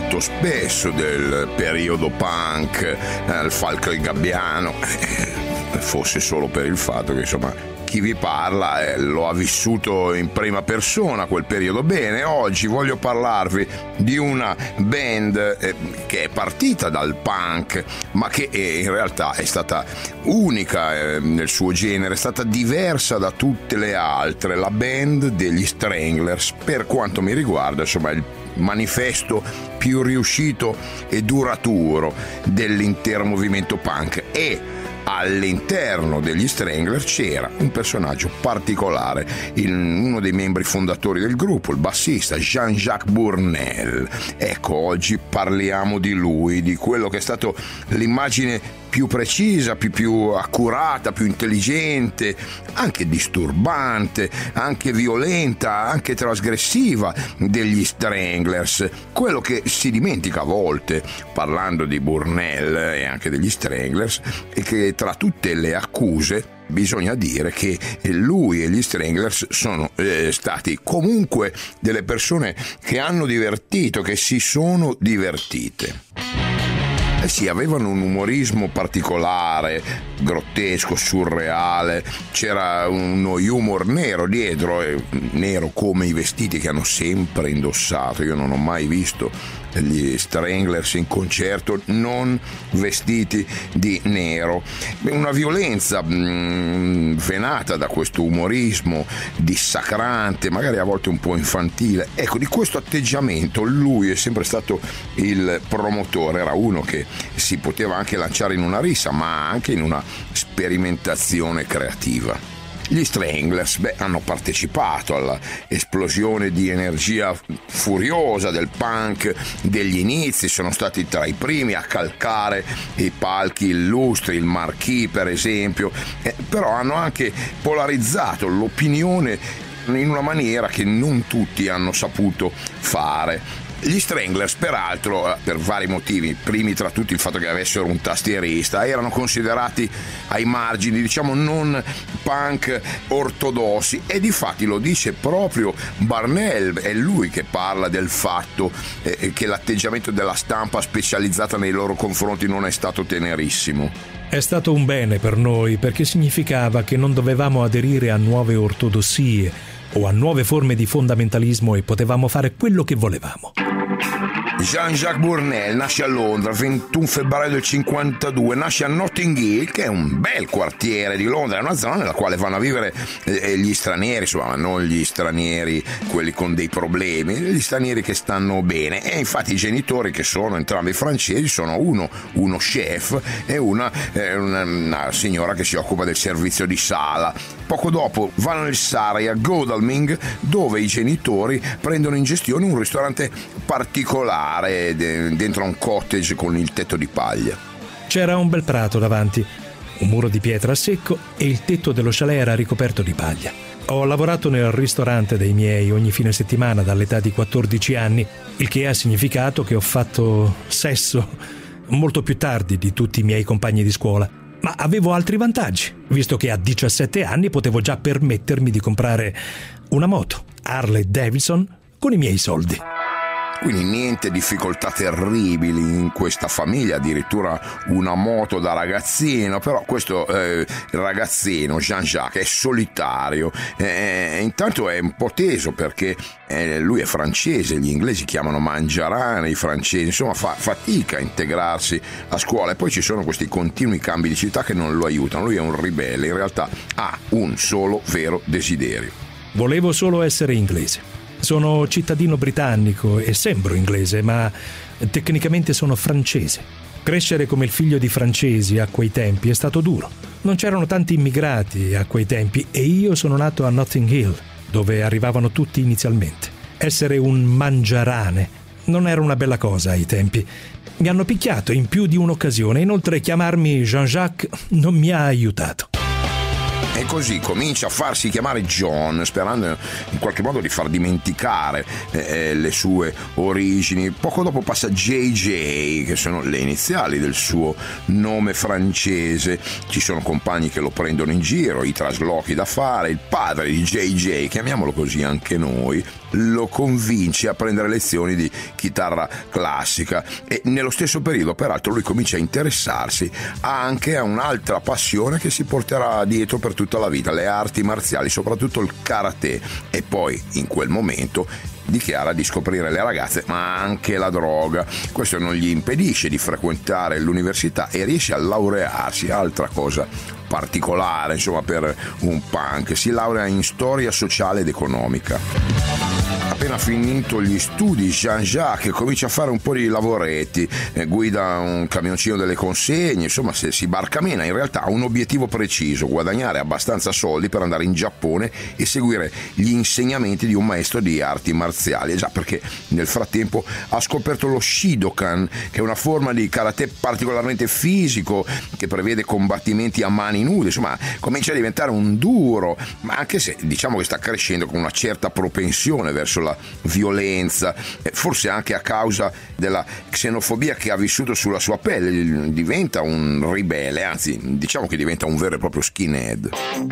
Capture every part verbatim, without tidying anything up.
molto spesso del periodo punk, eh, il Falco e il Gabbiano, eh, fosse solo per il fatto che insomma chi vi parla eh, lo ha vissuto in prima persona quel periodo. Bene, oggi voglio parlarvi di una band eh, che è partita dal punk, ma che eh, in realtà è stata unica eh, nel suo genere, è stata diversa da tutte le altre, la band degli Stranglers. Per quanto mi riguarda, insomma, il manifesto più riuscito e duraturo dell'intero movimento punk. E all'interno degli Strangler c'era un personaggio particolare, il, uno dei membri fondatori del gruppo, il bassista Jean-Jacques Bournel. Ecco, oggi parliamo di lui, di quello che è stato l'immagine più precisa, più, più accurata, più intelligente, anche disturbante, anche violenta, anche trasgressiva degli Stranglers. Quello che si dimentica a volte, parlando di Bournel e anche degli Stranglers, è che tra tutte le accuse bisogna dire che lui e gli Stranglers sono eh, stati comunque delle persone che hanno divertito, che si sono divertite. Eh sì, avevano un umorismo particolare, grottesco, surreale, c'era uno humor nero dietro, eh, nero come i vestiti che hanno sempre indossato. Io non ho mai visto gli Stranglers in concerto non vestiti di nero. Una violenza mh, venata da questo umorismo dissacrante, magari a volte un po' infantile. Ecco, di questo atteggiamento lui è sempre stato il promotore, era uno che si poteva anche lanciare in una rissa, ma anche in una sperimentazione creativa. Gli Stranglers beh, hanno partecipato all'esplosione di energia furiosa del punk degli inizi, sono stati tra i primi a calcare i palchi illustri, il Marquis per esempio, eh, però hanno anche polarizzato l'opinione in una maniera che non tutti hanno saputo fare. Gli Stranglers, peraltro, per vari motivi, primi tra tutti il fatto che avessero un tastierista, erano considerati ai margini, diciamo, non punk ortodossi, e difatti lo dice proprio Bournel, è lui che parla del fatto eh, che l'atteggiamento della stampa specializzata nei loro confronti non è stato tenerissimo. È stato un bene per noi perché significava che non dovevamo aderire a nuove ortodossie o a nuove forme di fondamentalismo e potevamo fare quello che volevamo. Jean-Jacques Bournel nasce a Londra il ventuno febbraio del cinquantadue, nasce a Notting Hill, che è un bel quartiere di Londra, è una zona nella quale vanno a vivere gli stranieri, insomma non gli stranieri quelli con dei problemi, gli stranieri che stanno bene. E infatti i genitori, che sono entrambi francesi, sono uno uno chef e una, eh, una, una signora che si occupa del servizio di sala. Poco dopo vanno nel Surrey a Godalming, dove i genitori prendono in gestione un ristorante particolare dentro a un cottage con il tetto di paglia. C'era un bel prato davanti, un muro di pietra a secco e il tetto dello chalet era ricoperto di paglia. Ho lavorato nel ristorante dei miei ogni fine settimana dall'età di quattordici anni, il che ha significato che ho fatto sesso molto più tardi di tutti i miei compagni di scuola. Ma avevo altri vantaggi, visto che a diciassette anni potevo già permettermi di comprare una moto, Harley Davidson, con i miei soldi. Quindi niente difficoltà terribili in questa famiglia, addirittura una moto da ragazzino. Però questo eh, ragazzino Jean-Jacques è solitario, eh, intanto è un po' teso perché eh, lui è francese, gli inglesi chiamano mangiarane i francesi, insomma fa fatica a integrarsi a scuola, e poi ci sono questi continui cambi di città che non lo aiutano. Lui è un ribelle, in realtà ha un solo vero desiderio: volevo solo essere inglese. Sono cittadino britannico e sembro inglese, ma tecnicamente sono francese. Crescere come il figlio di francesi a quei tempi è stato duro. Non c'erano tanti immigrati a quei tempi e io sono nato a Notting Hill, dove arrivavano tutti inizialmente. Essere un mangiarane non era una bella cosa ai tempi. Mi hanno picchiato in più di un'occasione, inoltre chiamarmi Jean-Jacques non mi ha aiutato. E così comincia a farsi chiamare John, sperando in qualche modo di far dimenticare eh, le sue origini. Poco dopo passa J J, che sono le iniziali del suo nome francese. Ci sono compagni che lo prendono in giro, i traslochi da fare. Il padre di J J, chiamiamolo così anche noi, lo convince a prendere lezioni di chitarra classica e nello stesso periodo peraltro lui comincia a interessarsi anche a un'altra passione che si porterà dietro per tutta la vita, le arti marziali, soprattutto il karate, e poi in quel momento dichiara di scoprire le ragazze ma anche la droga. Questo non gli impedisce di frequentare l'università e riesce a laurearsi, altra cosa particolare insomma per un punk, si laurea in storia sociale ed economica. Appena finito gli studi, Jean-Jacques comincia a fare un po' di lavoretti, eh, guida un camioncino delle consegne, insomma se si barcamena in realtà ha un obiettivo preciso: guadagnare abbastanza soldi per andare in Giappone e seguire gli insegnamenti di un maestro di arti marziali. Già, perché nel frattempo ha scoperto lo Shidokan, che è una forma di karate particolarmente fisico che prevede combattimenti a mani nude, insomma comincia a diventare un duro, ma anche se diciamo che sta crescendo con una certa propensione verso la violenza, forse anche a causa della xenofobia che ha vissuto sulla sua pelle, diventa un ribelle, anzi diciamo che diventa un vero e proprio skinhead.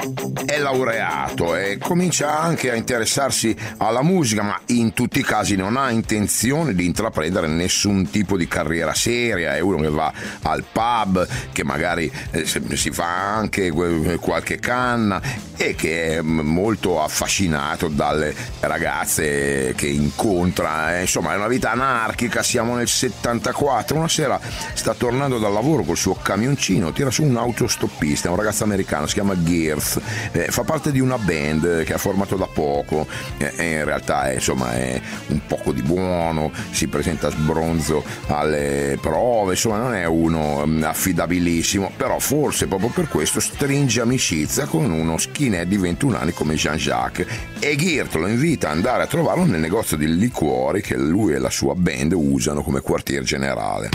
È laureato e comincia anche a interessarsi alla musica, ma in tutti i casi non ha intenzione di intraprendere nessun tipo di carriera seria, è uno che va al pub, che magari eh, si fa anche qualche canna e che è molto affascinato dalle ragazze che incontra, eh, insomma è una vita anarchica. Siamo nel settantaquattro, una sera sta tornando dal lavoro col suo camioncino, tira su un autostoppista, un ragazzo americano, si chiama Girth, eh, fa parte di una band che ha formato da poco, eh, e in realtà è, insomma è un poco di buono, si presenta sbronzo alle prove, insomma non è uno affidabilissimo, però forse proprio per questo stringe amicizia con uno skinhead di ventuno anni come Jean-Jacques e Girth lo invita ad andare a trovarlo nel negozio di liquori che lui e la sua band usano come quartier generale.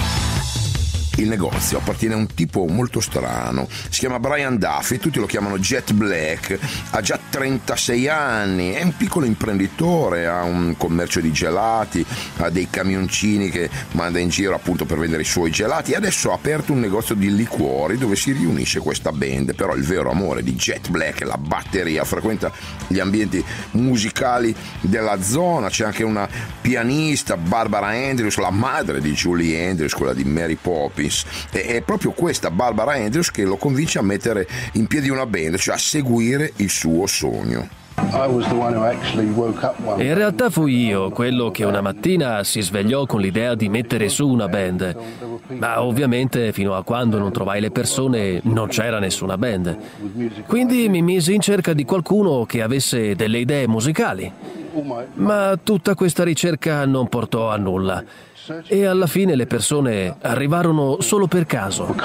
Il negozio appartiene a un tipo molto strano, si chiama Brian Duffy, tutti lo chiamano Jet Black, ha già trentasei anni, è un piccolo imprenditore, ha un commercio di gelati, ha dei camioncini che manda in giro appunto per vendere i suoi gelati e adesso ha aperto un negozio di liquori dove si riunisce questa band. Però il vero amore di Jet Black è la batteria, frequenta gli ambienti musicali della zona, c'è anche una pianista, Barbara Andrews, la madre di Julie Andrews, quella di Mary Poppins. È proprio questa Barbara Andrews che lo convince a mettere in piedi una band, cioè a seguire il suo sogno. In realtà fui io quello che una mattina si svegliò con l'idea di mettere su una band, ma ovviamente fino a quando non trovai le persone non c'era nessuna band. Quindi mi misi in cerca di qualcuno che avesse delle idee musicali, ma tutta questa ricerca non portò a nulla. E alla fine le persone arrivarono solo per caso.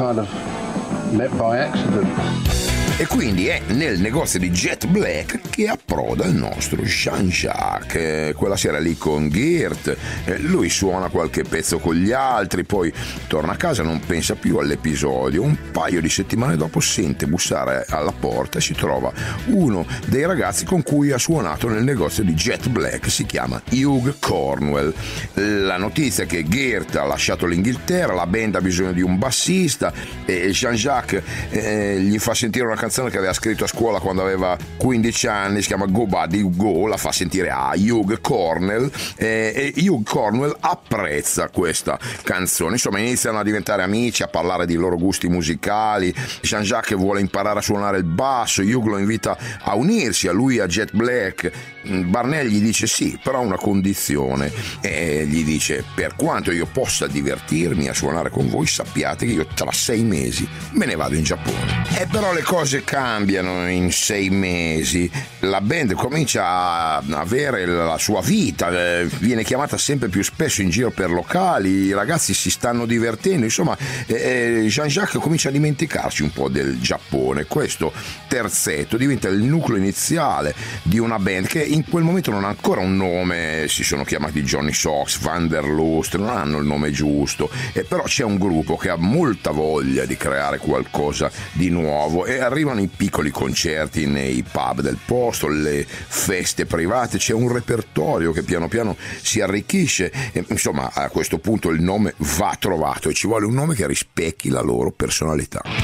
E quindi è nel negozio di Jet Black che approda il nostro Jean-Jacques. Quella sera lì con Girth, lui suona qualche pezzo con gli altri, poi torna a casa, non pensa più all'episodio. Un paio di settimane dopo sente bussare alla porta e si trova uno dei ragazzi con cui ha suonato nel negozio di Jet Black, si chiama Hugh Cornwell. La notizia è che Girth ha lasciato l'Inghilterra, la band ha bisogno di un bassista e Jean-Jacques eh, gli fa sentire una canzone che aveva scritto a scuola quando aveva quindici anni, si chiama Go Buddy Go, la fa sentire a Hugh Cornwell eh, e Hugh Cornwell apprezza questa canzone, insomma iniziano a diventare amici, a parlare di loro gusti musicali. Jean-Jacques vuole imparare a suonare il basso, Hugh lo invita a unirsi a lui, a Jet Black. Barnett gli dice sì, però a una condizione, e gli dice: per quanto io possa divertirmi a suonare con voi, sappiate che io tra sei mesi me ne vado in Giappone. E però le cose cambiano in sei mesi, la band comincia a avere la sua vita, viene chiamata sempre più spesso in giro per locali, i ragazzi si stanno divertendo, insomma eh, Jean-Jacques comincia a dimenticarsi un po' del Giappone. Questo terzetto diventa il nucleo iniziale di una band che in quel momento non ha ancora un nome, si sono chiamati Johnny Sox, Van der Lust, non hanno il nome giusto, e però c'è un gruppo che ha molta voglia di creare qualcosa di nuovo e arrivano i piccoli concerti nei pub del posto, le feste private, c'è un repertorio che piano piano si arricchisce e, insomma a questo punto il nome va trovato e ci vuole un nome che rispecchi la loro personalità.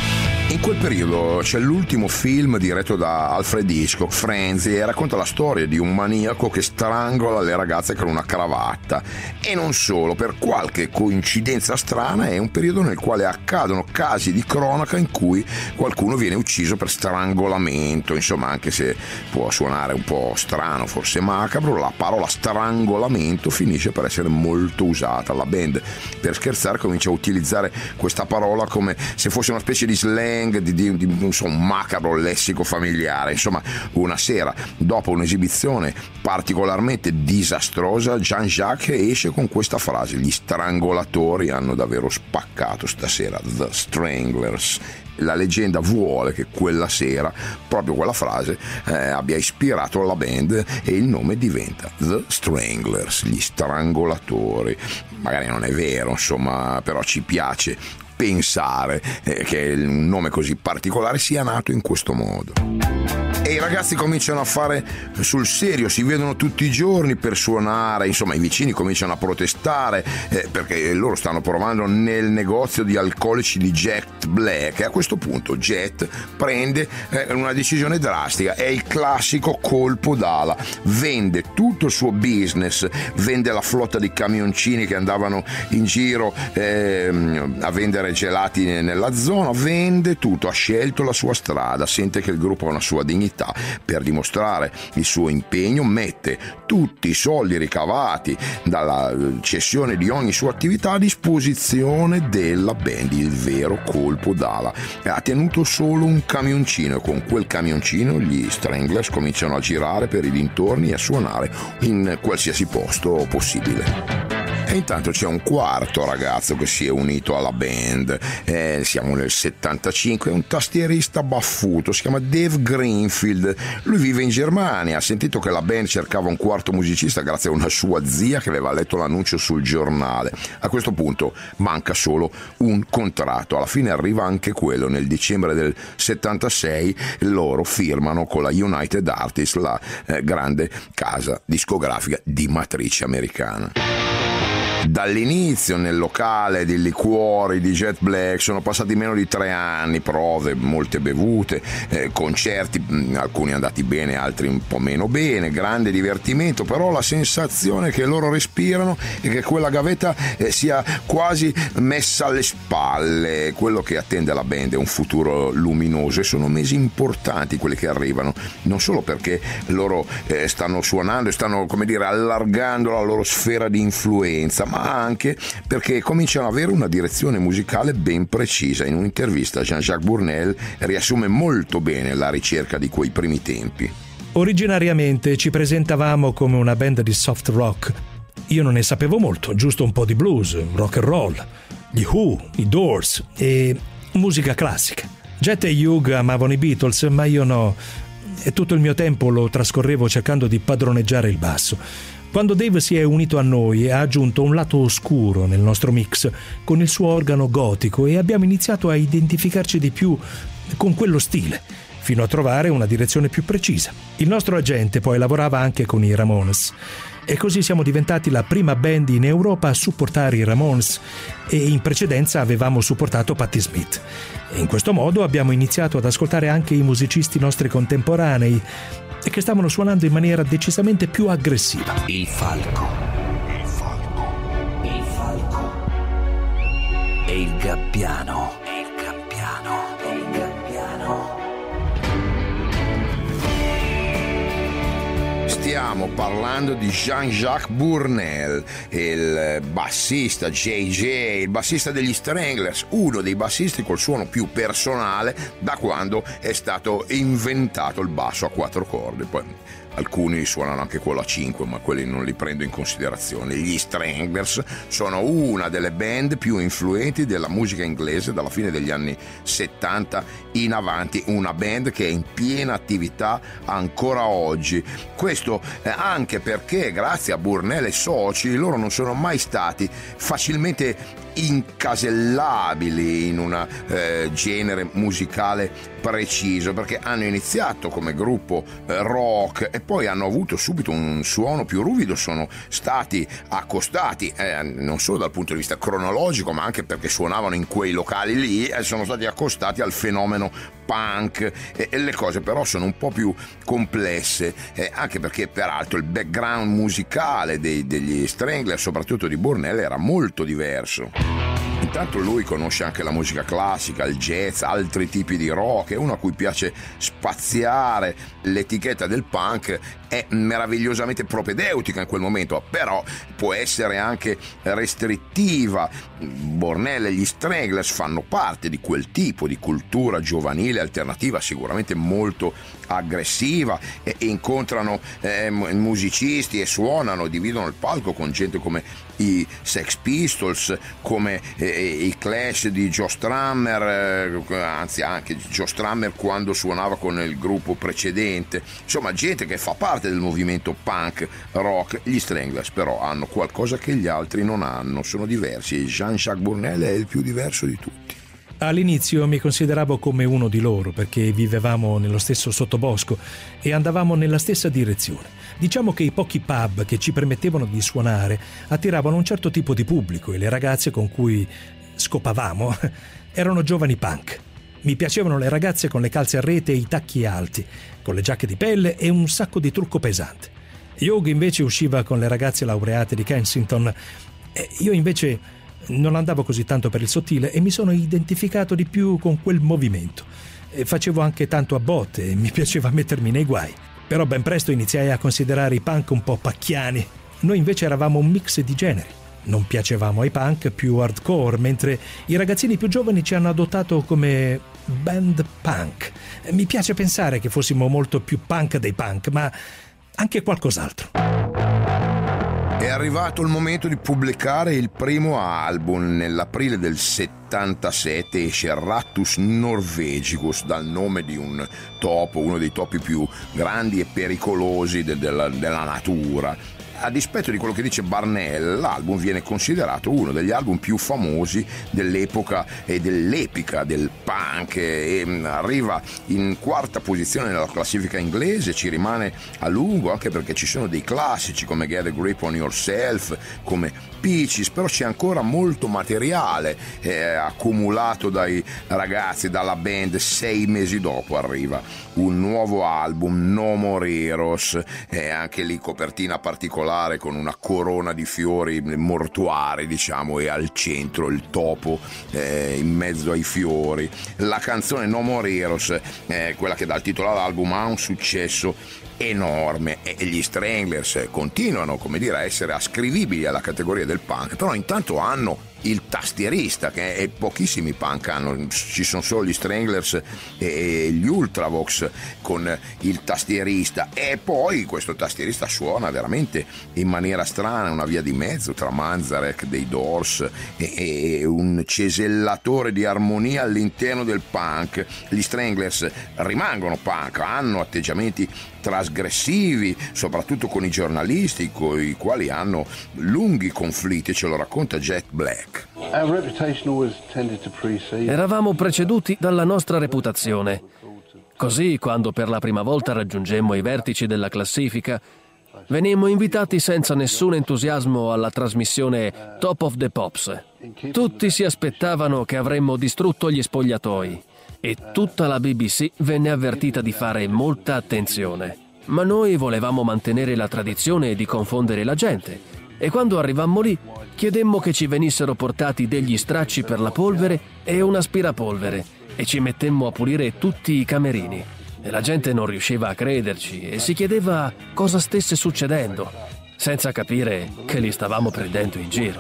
In quel periodo c'è l'ultimo film diretto da Alfred Hitchcock, Frenzy, e racconta la storia di un maniaco che strangola le ragazze con una cravatta. E non solo, per qualche coincidenza strana è un periodo nel quale accadono casi di cronaca in cui qualcuno viene ucciso per strangolamento. Insomma, anche se può suonare un po' strano, forse macabro, la parola strangolamento finisce per essere molto usata. La band, per scherzare, comincia a utilizzare questa parola come se fosse una specie di slang, di, di, di non so, un macabro lessico familiare. Insomma, una sera, dopo un'esibizione particolarmente disastrosa, Jean-Jacques esce con questa frase: gli strangolatori hanno davvero spaccato stasera, The Stranglers. La leggenda vuole che quella sera proprio quella frase eh, abbia ispirato la band e il nome diventa The Stranglers, gli strangolatori. Magari non è vero, insomma, però ci piace pensare eh, che un nome così particolare sia nato in questo modo. E i ragazzi cominciano a fare sul serio, si vedono tutti i giorni per suonare, insomma i vicini cominciano a protestare eh, perché loro stanno provando nel negozio di alcolici di Jet Black, e a questo punto Jet prende eh, una decisione drastica, è il classico colpo d'ala, vende tutto il suo business, vende la flotta di camioncini che andavano in giro eh, a vendere gelati nella zona, vende tutto, ha scelto la sua strada, sente che il gruppo ha una sua dignità. Per dimostrare il suo impegno mette tutti i soldi ricavati dalla cessione di ogni sua attività a disposizione della band, il vero colpo d'ala. Ha tenuto solo un camioncino e con quel camioncino gli Stranglers cominciano a girare per i dintorni e a suonare in qualsiasi posto possibile. E intanto c'è un quarto ragazzo che si è unito alla band, eh, siamo nel settantacinque, è un tastierista baffuto, si chiama Dave Greenfield, lui vive in Germania, ha sentito che la band cercava un quarto musicista grazie a una sua zia che aveva letto l'annuncio sul giornale. A questo punto manca solo un contratto, alla fine arriva anche quello, nel dicembre del settantasei loro firmano con la United Artists, la eh, grande casa discografica di matrice americana. Dall'inizio nel locale di liquori di Jet Black sono passati meno di tre anni, prove, molte bevute, eh, concerti, alcuni andati bene, altri un po' meno bene, grande divertimento, però la sensazione che loro respirano è che quella gavetta eh, sia quasi messa alle spalle. Quello che attende la band è un futuro luminoso e sono mesi importanti quelli che arrivano, non solo perché loro eh, stanno suonando e stanno, come dire, allargando la loro sfera di influenza, ma anche perché cominciano ad avere una direzione musicale ben precisa. In un'intervista Jean-Jacques Bournel riassume molto bene la ricerca di quei primi tempi. Originariamente ci presentavamo come una band di soft rock. Io non ne sapevo molto, giusto un po' di blues, rock and roll, gli Who, i Doors e musica classica. Jet e Hugh amavano i Beatles, ma io no, e tutto il mio tempo lo trascorrevo cercando di padroneggiare il basso. Quando Dave si è unito a noi ha aggiunto un lato oscuro nel nostro mix con il suo organo gotico e abbiamo iniziato a identificarci di più con quello stile, fino a trovare una direzione più precisa. Il nostro agente poi lavorava anche con i Ramones e così siamo diventati la prima band in Europa a supportare i Ramones, e in precedenza avevamo supportato Patti Smith. E in questo modo abbiamo iniziato ad ascoltare anche i musicisti nostri contemporanei e che stavano suonando in maniera decisamente più aggressiva. Il falco, il falco, il falco e il gabbiano, e il gabbiano, e il gabbiano. Stiamo parlando di Jean-Jacques Bournel, il bassista J J, il bassista degli Stranglers, uno dei bassisti col suono più personale da quando è stato inventato il basso a quattro corde. Poi alcuni suonano anche quello a cinque, ma quelli non li prendo in considerazione. Gli Stranglers sono una delle band più influenti della musica inglese dalla fine degli anni settanta in avanti, una band che è in piena attività ancora oggi. Questo anche perché grazie a Bournel e soci loro non sono mai stati facilmente incasellabili in un eh, genere musicale preciso, perché hanno iniziato come gruppo eh, rock e poi hanno avuto subito un suono più ruvido, sono stati accostati eh, non solo dal punto di vista cronologico ma anche perché suonavano in quei locali lì e sono stati accostati al fenomeno punk e, e le cose però sono un po' più complesse eh, anche perché peraltro il background musicale dei, degli Stranglers, soprattutto di Burnell, era molto diverso. Intanto lui conosce anche la musica classica, il jazz, altri tipi di rock, è uno a cui piace spaziare. L'etichetta del punk è meravigliosamente propedeutica in quel momento, però può essere anche restrittiva. Burnell e gli Stranglers fanno parte di quel tipo di cultura giovanile alternativa, sicuramente molto aggressiva, e incontrano eh, musicisti e suonano, dividono il palco con gente come i Sex Pistols, come eh, i Clash di Joe Strummer, eh, anzi anche Joe Strummer quando suonava con il gruppo precedente, insomma gente che fa parte del movimento punk rock. Gli Stranglers però hanno qualcosa che gli altri non hanno, sono diversi e Jean-Jacques Burnell è il più diverso di tutti. All'inizio mi consideravo come uno di loro perché vivevamo nello stesso sottobosco e andavamo nella stessa direzione. Diciamo che i pochi pub che ci permettevano di suonare attiravano un certo tipo di pubblico e le ragazze con cui scopavamo erano giovani punk. Mi piacevano le ragazze con le calze a rete e i tacchi alti, con le giacche di pelle e un sacco di trucco pesante. Hugh invece usciva con le ragazze laureate di Kensington e io invece non andavo così tanto per il sottile e mi sono identificato di più con quel movimento. E facevo anche tanto a botte e mi piaceva mettermi nei guai. Però ben presto iniziai a considerare i punk un po' pacchiani. Noi invece eravamo un mix di generi. Non piacevamo ai punk più hardcore, mentre i ragazzini più giovani ci hanno adottato come band punk. Mi piace pensare che fossimo molto più punk dei punk, ma anche qualcos'altro. È arrivato il momento di pubblicare il primo album. Nell'aprile del settantasette esce Rattus Norvegicus, dal nome di un topo, uno dei topi più grandi e pericolosi de- della, della natura. A dispetto di quello che dice Burnell, l'album viene considerato uno degli album più famosi dell'epoca e dell'epica del punk e arriva in quarta posizione nella classifica inglese, ci rimane a lungo anche perché ci sono dei classici come Get a Grip on Yourself, come Peaches, però c'è ancora molto materiale eh, accumulato dai ragazzi, dalla band. Sei mesi dopo arriva un nuovo album, No More Heroes, e anche lì copertina particolare con una corona di fiori mortuari, diciamo, e al centro il topo eh, in mezzo ai fiori. La canzone No More Heroes, eh, quella che dà il titolo all'album, ha un successo enorme e gli Stranglers continuano, come dire, a essere ascrivibili alla categoria del punk, però intanto hanno il tastierista che è, pochissimi punk hanno, ci sono solo gli Stranglers e gli Ultravox con il tastierista, e poi questo tastierista suona veramente in maniera strana, una via di mezzo tra Manzarek dei Doors e, e un cesellatore di armonia all'interno del punk. Gli Stranglers rimangono punk, hanno atteggiamenti trasgressivi, soprattutto con i giornalisti, con i quali hanno lunghi conflitti, ce lo racconta Jack Black. Eravamo preceduti dalla nostra reputazione. Così, quando per la prima volta raggiungemmo i vertici della classifica, venimmo invitati senza nessun entusiasmo alla trasmissione Top of the Pops. Tutti si aspettavano che avremmo distrutto gli spogliatoi e tutta la B B C venne avvertita di fare molta attenzione. Ma noi volevamo mantenere la tradizione di confondere la gente e quando arrivammo lì chiedemmo che ci venissero portati degli stracci per la polvere e un aspirapolvere e ci mettemmo a pulire tutti i camerini. E la gente non riusciva a crederci e si chiedeva cosa stesse succedendo, senza capire che li stavamo prendendo in giro.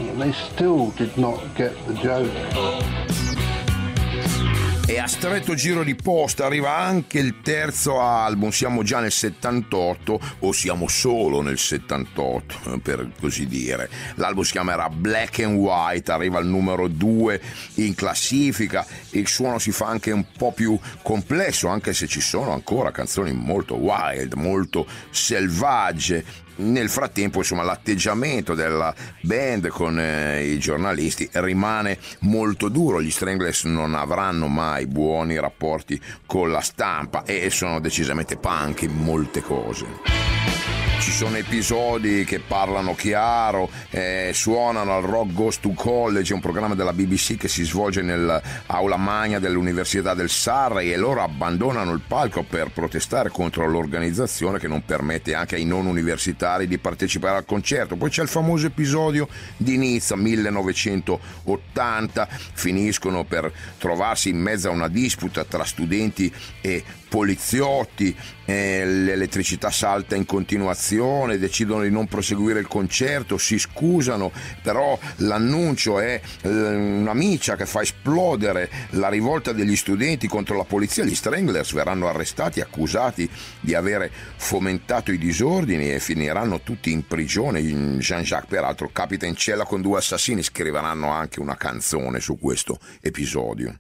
E a stretto giro di posta arriva anche il terzo album. Siamo già nel settantotto, o siamo solo nel settantotto per così dire. L'album si chiamerà Black and White, arriva al numero due in classifica. Il suono si fa anche un po' più complesso, anche se ci sono ancora canzoni molto wild, molto selvagge. Nel frattempo, insomma, l'atteggiamento della band con eh, i giornalisti rimane molto duro. Gli Stranglers non avranno mai buoni rapporti con la stampa e sono decisamente punk in molte cose. Ci sono episodi che parlano chiaro, eh, suonano al Rock Goes to College, un programma della B B C che si svolge nell'aula magna dell'Università del Surrey, e loro abbandonano il palco per protestare contro l'organizzazione che non permette anche ai non universitari di partecipare al concerto. Poi c'è il famoso episodio di Nizza millenovecentottanta, finiscono per trovarsi in mezzo a una disputa tra studenti e poliziotti, eh, l'elettricità salta in continuazione, decidono di non proseguire il concerto, si scusano, però l'annuncio è eh, una miccia che fa esplodere la rivolta degli studenti contro la polizia. Gli Stranglers verranno arrestati, accusati di avere fomentato i disordini e finiranno tutti in prigione. Jean-Jacques peraltro capita in cella con due assassini, scriveranno anche una canzone su questo episodio.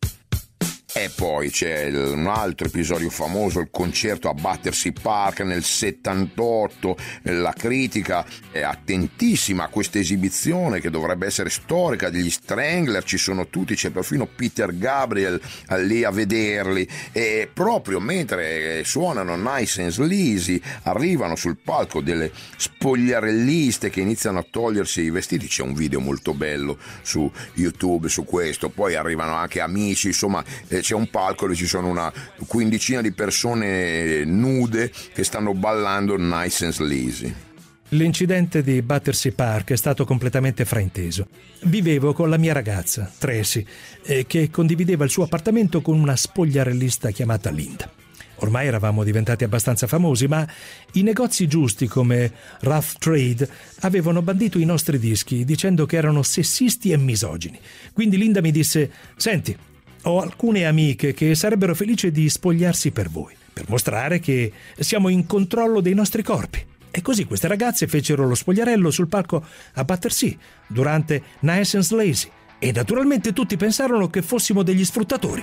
E poi c'è un altro episodio famoso, il concerto a Battersea Park nel settantotto. La critica è attentissima a questa esibizione che dovrebbe essere storica degli Strangler, ci sono tutti, c'è perfino Peter Gabriel lì a vederli, e proprio mentre suonano Nice and Sleazy arrivano sul palco delle spogliarelliste che iniziano a togliersi i vestiti. C'è un video molto bello su YouTube su questo. Poi arrivano anche amici, insomma c'è un palco dove ci sono una quindicina di persone nude che stanno ballando Nice and Sleazy. L'incidente di Battersea Park è stato completamente frainteso. Vivevo con la mia ragazza, Tracy, eh, che condivideva il suo appartamento con una spogliarellista chiamata Linda. Ormai eravamo diventati abbastanza famosi, ma i negozi giusti come Rough Trade avevano bandito i nostri dischi dicendo che erano sessisti e misogini. Quindi Linda mi disse: «Senti, ho alcune amiche che sarebbero felici di spogliarsi per voi, per mostrare che siamo in controllo dei nostri corpi». E così queste ragazze fecero lo spogliarello sul palco a Battersea durante Nice and Sleazy, e naturalmente tutti pensarono che fossimo degli sfruttatori.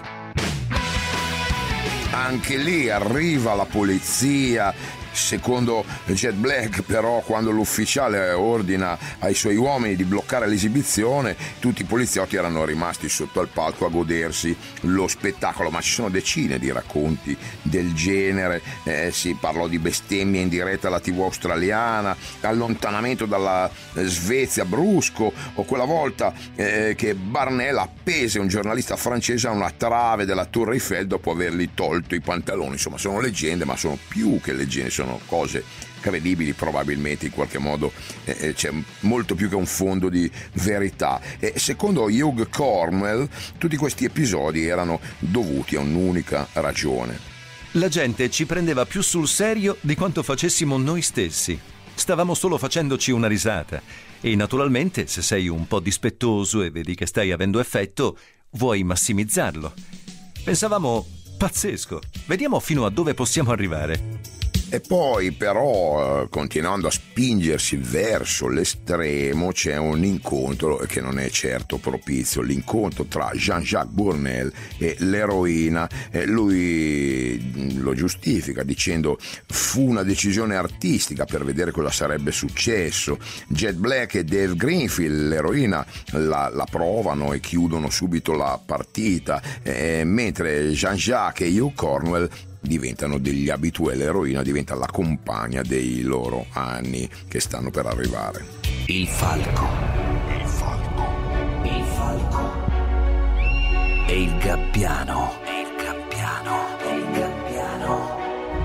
Anche lì arriva la polizia. Secondo Jet Black, però, quando l'ufficiale ordina ai suoi uomini di bloccare l'esibizione, tutti i poliziotti erano rimasti sotto al palco a godersi lo spettacolo. Ma ci sono decine di racconti del genere. Eh, si parlò di bestemmie in diretta alla tivù australiana, allontanamento dalla Svezia brusco, o quella volta eh, che Barnell appese un giornalista francese a una trave della Tour Eiffel dopo avergli tolto i pantaloni. Insomma, sono leggende, ma sono più che leggende, sono cose credibili. Probabilmente in qualche modo eh, c'è molto più che un fondo di verità. E secondo Hugh Cornwell tutti questi episodi erano dovuti a un'unica ragione: la gente ci prendeva più sul serio di quanto facessimo noi stessi. Stavamo solo facendoci una risata, e naturalmente se sei un po' dispettoso e vedi che stai avendo effetto, vuoi massimizzarlo. Pensavamo: pazzesco, vediamo fino a dove possiamo arrivare. E poi però, continuando a spingersi verso l'estremo, c'è un incontro che non è certo propizio, l'incontro tra Jean-Jacques Bournel e l'eroina. E lui lo giustifica dicendo: fu una decisione artistica per vedere cosa sarebbe successo. Jet Black e Dave Greenfield, l'eroina, la, la provano e chiudono subito la partita, e mentre Jean-Jacques e Hugh Cornwell diventano degli abitué, l'eroina diventa la compagna dei loro anni che stanno per arrivare. Il falco, il falco, il falco e il gabbiano, e il gabbiano, e il gabbiano.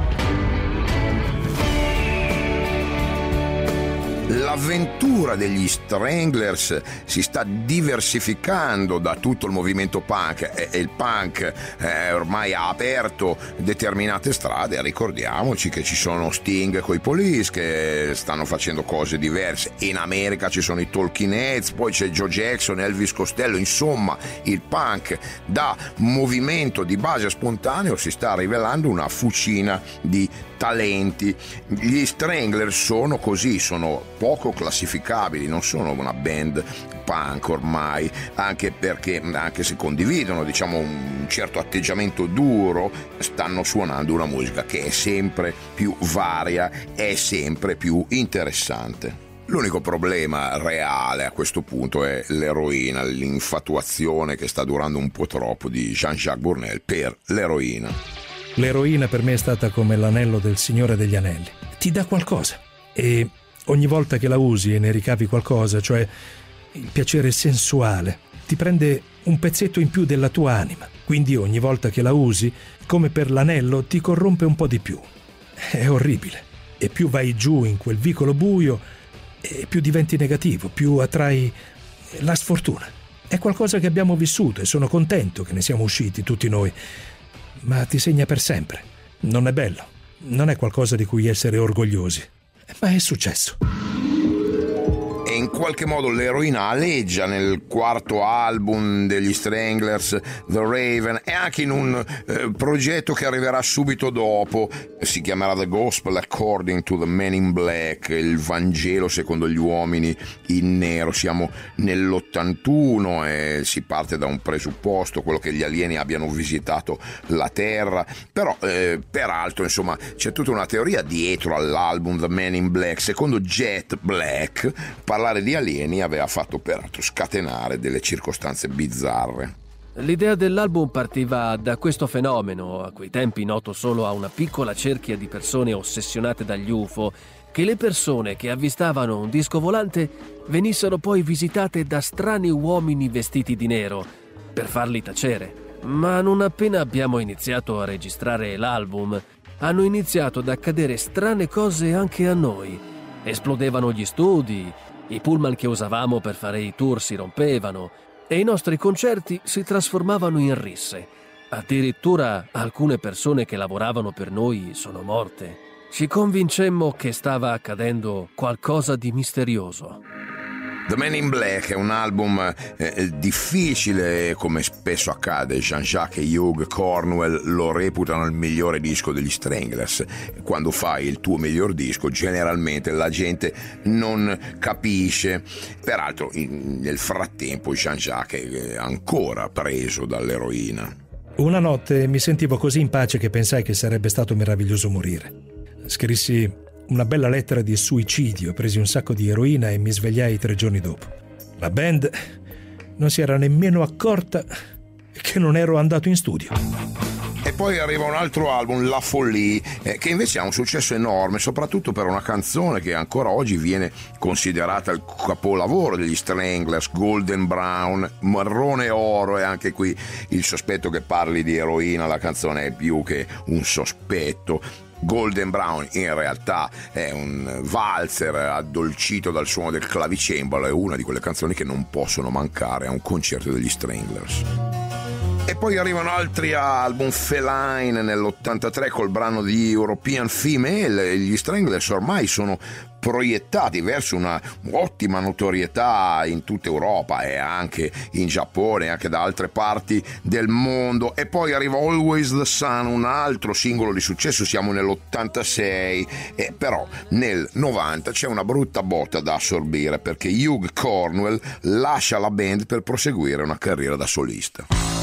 L'avventura degli Stranglers si sta diversificando da tutto il movimento punk, e, e il punk eh, ormai ha aperto determinate strade. Ricordiamoci che ci sono Sting coi Police che stanno facendo cose diverse, in America ci sono i Talking Heads, poi c'è Joe Jackson, Elvis Costello. Insomma, il punk da movimento di base spontaneo si sta rivelando una fucina di talenti. Gli Stranglers sono così, sono poco classificabili, non sono una band punk ormai, anche perché, anche se condividono diciamo un certo atteggiamento duro, stanno suonando una musica che è sempre più varia, è sempre più interessante. L'unico problema reale a questo punto è l'eroina, l'infatuazione che sta durando un po' troppo di Jean-Jacques Bournel per l'eroina. L'eroina per me è stata come l'anello del Signore degli Anelli. Ti dà qualcosa e ogni volta che la usi e ne ricavi qualcosa, cioè il piacere sensuale, ti prende un pezzetto in più della tua anima. Quindi ogni volta che la usi, come per l'anello, ti corrompe un po' di più. È orribile. E più vai giù in quel vicolo buio, e più diventi negativo, più attrai la sfortuna. È qualcosa che abbiamo vissuto e sono contento che ne siamo usciti tutti noi, ma ti segna per sempre. Non è bello, non è qualcosa di cui essere orgogliosi, ma è successo. E in qualche modo l'eroina aleggia nel quarto album degli Stranglers, The Raven, e anche in un eh, progetto che arriverà subito dopo, si chiamerà The Gospel According to the Men in Black, il Vangelo secondo gli uomini in nero. Siamo nell'ottantuno e si parte da un presupposto, quello che gli alieni abbiano visitato la Terra, però eh, peraltro insomma c'è tutta una teoria dietro all'album The Men in Black. Secondo Jet Black, parlare di alieni aveva fatto peraltro scatenare delle circostanze bizzarre. L'idea dell'album partiva da questo fenomeno, a quei tempi noto solo a una piccola cerchia di persone ossessionate dagli U F O, che le persone che avvistavano un disco volante venissero poi visitate da strani uomini vestiti di nero per farli tacere. Ma non appena abbiamo iniziato a registrare l'album, hanno iniziato ad accadere strane cose anche a noi. Esplodevano gli studi, i pullman che usavamo per fare i tour si rompevano e i nostri concerti si trasformavano in risse. Addirittura alcune persone che lavoravano per noi sono morte. Ci convincemmo che stava accadendo qualcosa di misterioso. The Men in Black è un album eh, difficile, come spesso accade. Jean-Jacques e Hugh Cornwell lo reputano il migliore disco degli Stranglers. Quando fai il tuo miglior disco, generalmente la gente non capisce. Peraltro, in, nel frattempo, Jean-Jacques è ancora preso dall'eroina. Una notte mi sentivo così in pace che pensai che sarebbe stato meraviglioso morire. Scrissi una bella lettera di suicidio, presi un sacco di eroina e mi svegliai tre giorni dopo. La band non si era nemmeno accorta che non ero andato in studio. E poi arriva un altro album, La Folie, eh, che invece ha un successo enorme, soprattutto per una canzone che ancora oggi viene considerata il capolavoro degli Stranglers, Golden Brown, marrone oro, e anche qui il sospetto che parli di eroina, la canzone è più che un sospetto. Golden Brown in realtà è un valzer addolcito dal suono del clavicembalo, è una di quelle canzoni che non possono mancare a un concerto degli Stranglers. E poi arrivano altri album, Feline nell'ottantatré col brano di European Female. Gli Stranglers ormai sono proiettati verso una ottima notorietà in tutta Europa e anche in Giappone e anche da altre parti del mondo. E poi arriva Always the Sun, un altro singolo di successo. Siamo nell'ottantasei, e però nel novanta c'è una brutta botta da assorbire, perché Hugh Cornwell lascia la band per proseguire una carriera da solista.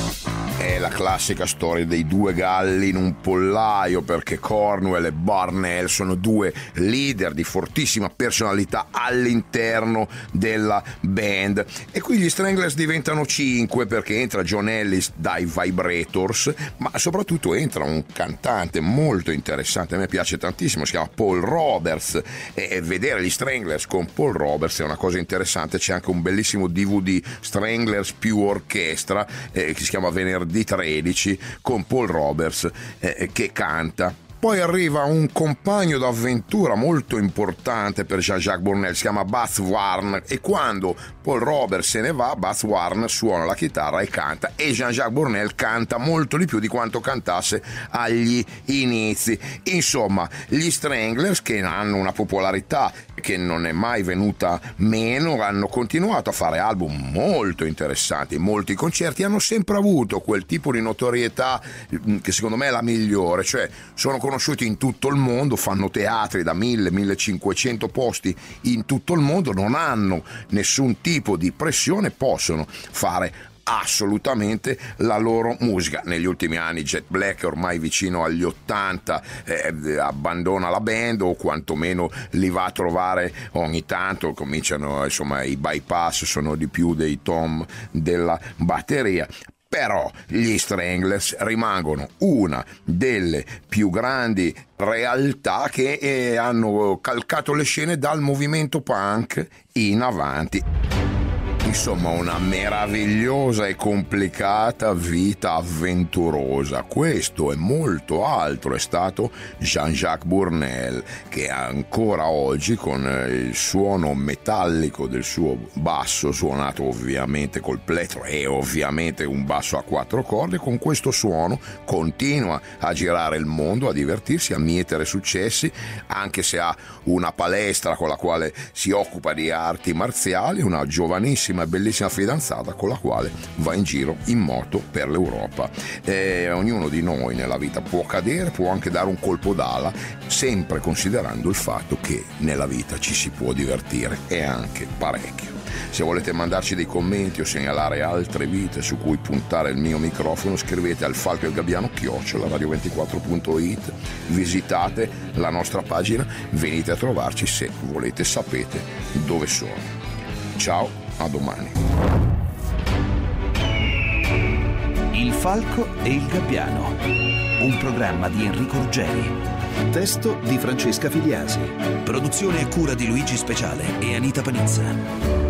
È la classica storia dei due galli in un pollaio, perché Cornwell e Barnell sono due leader di fortissima personalità all'interno della band, e qui gli Stranglers diventano cinque, perché entra John Ellis dai Vibrators, ma soprattutto entra un cantante molto interessante, a me piace tantissimo, si chiama Paul Roberts, e vedere gli Stranglers con Paul Roberts è una cosa interessante. C'è anche un bellissimo D V D, Stranglers più orchestra, eh, che si chiama Venerdì tredici, con Paul Roberts eh, che canta. Poi arriva un compagno d'avventura molto importante per Jean-Jacques Bournel, si chiama Baz Warner, e quando Paul Roberts se ne va, Baz Warner suona la chitarra e canta, e Jean-Jacques Bournel canta molto di più di quanto cantasse agli inizi. Insomma, gli Stranglers, che hanno una popolarità che non è mai venuta meno, hanno continuato a fare album molto interessanti, molti concerti, hanno sempre avuto quel tipo di notorietà che secondo me è la migliore, cioè sono conosciuti in tutto il mondo, fanno teatri da mille millecinquecento posti in tutto il mondo, non hanno nessun tipo di pressione, possono fare assolutamente la loro musica. Negli ultimi anni Jet Black, ormai vicino agli ottanta, eh, abbandona la band, o quantomeno li va a trovare ogni tanto, cominciano, insomma, i bypass sono di più dei tom della batteria. Però gli Stranglers rimangono una delle più grandi realtà che eh, hanno calcato le scene dal movimento punk in avanti. Insomma, una meravigliosa e complicata vita avventurosa. Questo e molto altro è stato Jean-Jacques Bournel, che ancora oggi, con il suono metallico del suo basso, suonato ovviamente col plettro e ovviamente un basso a quattro corde, con questo suono continua a girare il mondo, a divertirsi, a mietere successi, anche se ha una palestra con la quale si occupa di arti marziali, una giovanissima e bellissima fidanzata con la quale va in giro in moto per l'Europa. E ognuno di noi nella vita può cadere, può anche dare un colpo d'ala, sempre considerando il fatto che nella vita ci si può divertire, e anche parecchio. Se volete mandarci dei commenti o segnalare altre vite su cui puntare il mio microfono, scrivete al falco e il gabbiano chiocciola radio ventiquattro punto it, visitate la nostra pagina, venite a trovarci se volete, sapete dove sono. Ciao, a domani. Il falco e il gabbiano, un programma di Enrico Ruggeri. Testo di Francesca Filiasi. Produzione e cura di Luigi Speciale e Anita Panizza.